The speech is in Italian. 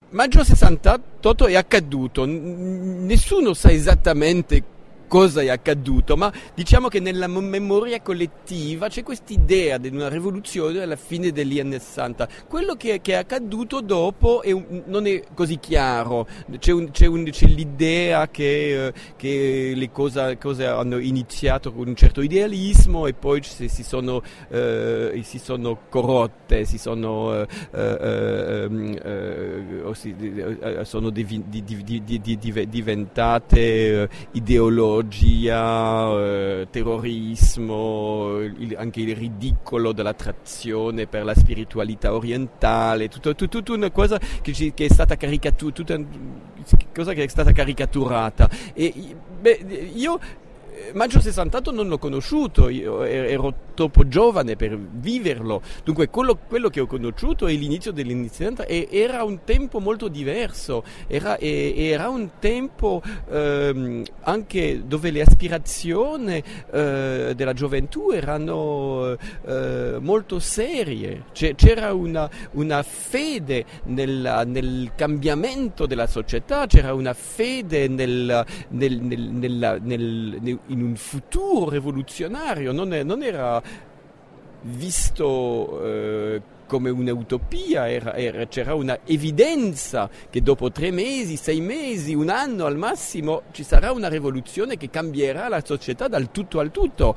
Maggio 68 è accaduto, nessuno sa esattamente cosa è accaduto, ma diciamo che nella memoria collettiva c'è quest'idea di una rivoluzione alla fine degli anni 60. Quello che è accaduto dopo non è così chiaro, c'è l'idea che le cose hanno iniziato con un certo idealismo e poi si sono corrotte, sono diventate ideologie, terrorismo, anche il ridicolo dell'attrazione per la spiritualità orientale, tutta una cosa che è stata caricaturata. E io Maggio 68 non l'ho conosciuto, io ero troppo giovane per viverlo, dunque quello che ho conosciuto è l'inizio dell'iniziativa e era un tempo molto diverso, era un tempo anche dove le aspirazioni della gioventù erano molto serie, c'era una fede nel cambiamento della società, c'era una fede in un futuro rivoluzionario, non era visto come un'utopia, c'era una evidenza che dopo 3 mesi, 6 mesi, un anno al massimo ci sarà una rivoluzione che cambierà la società dal tutto al tutto.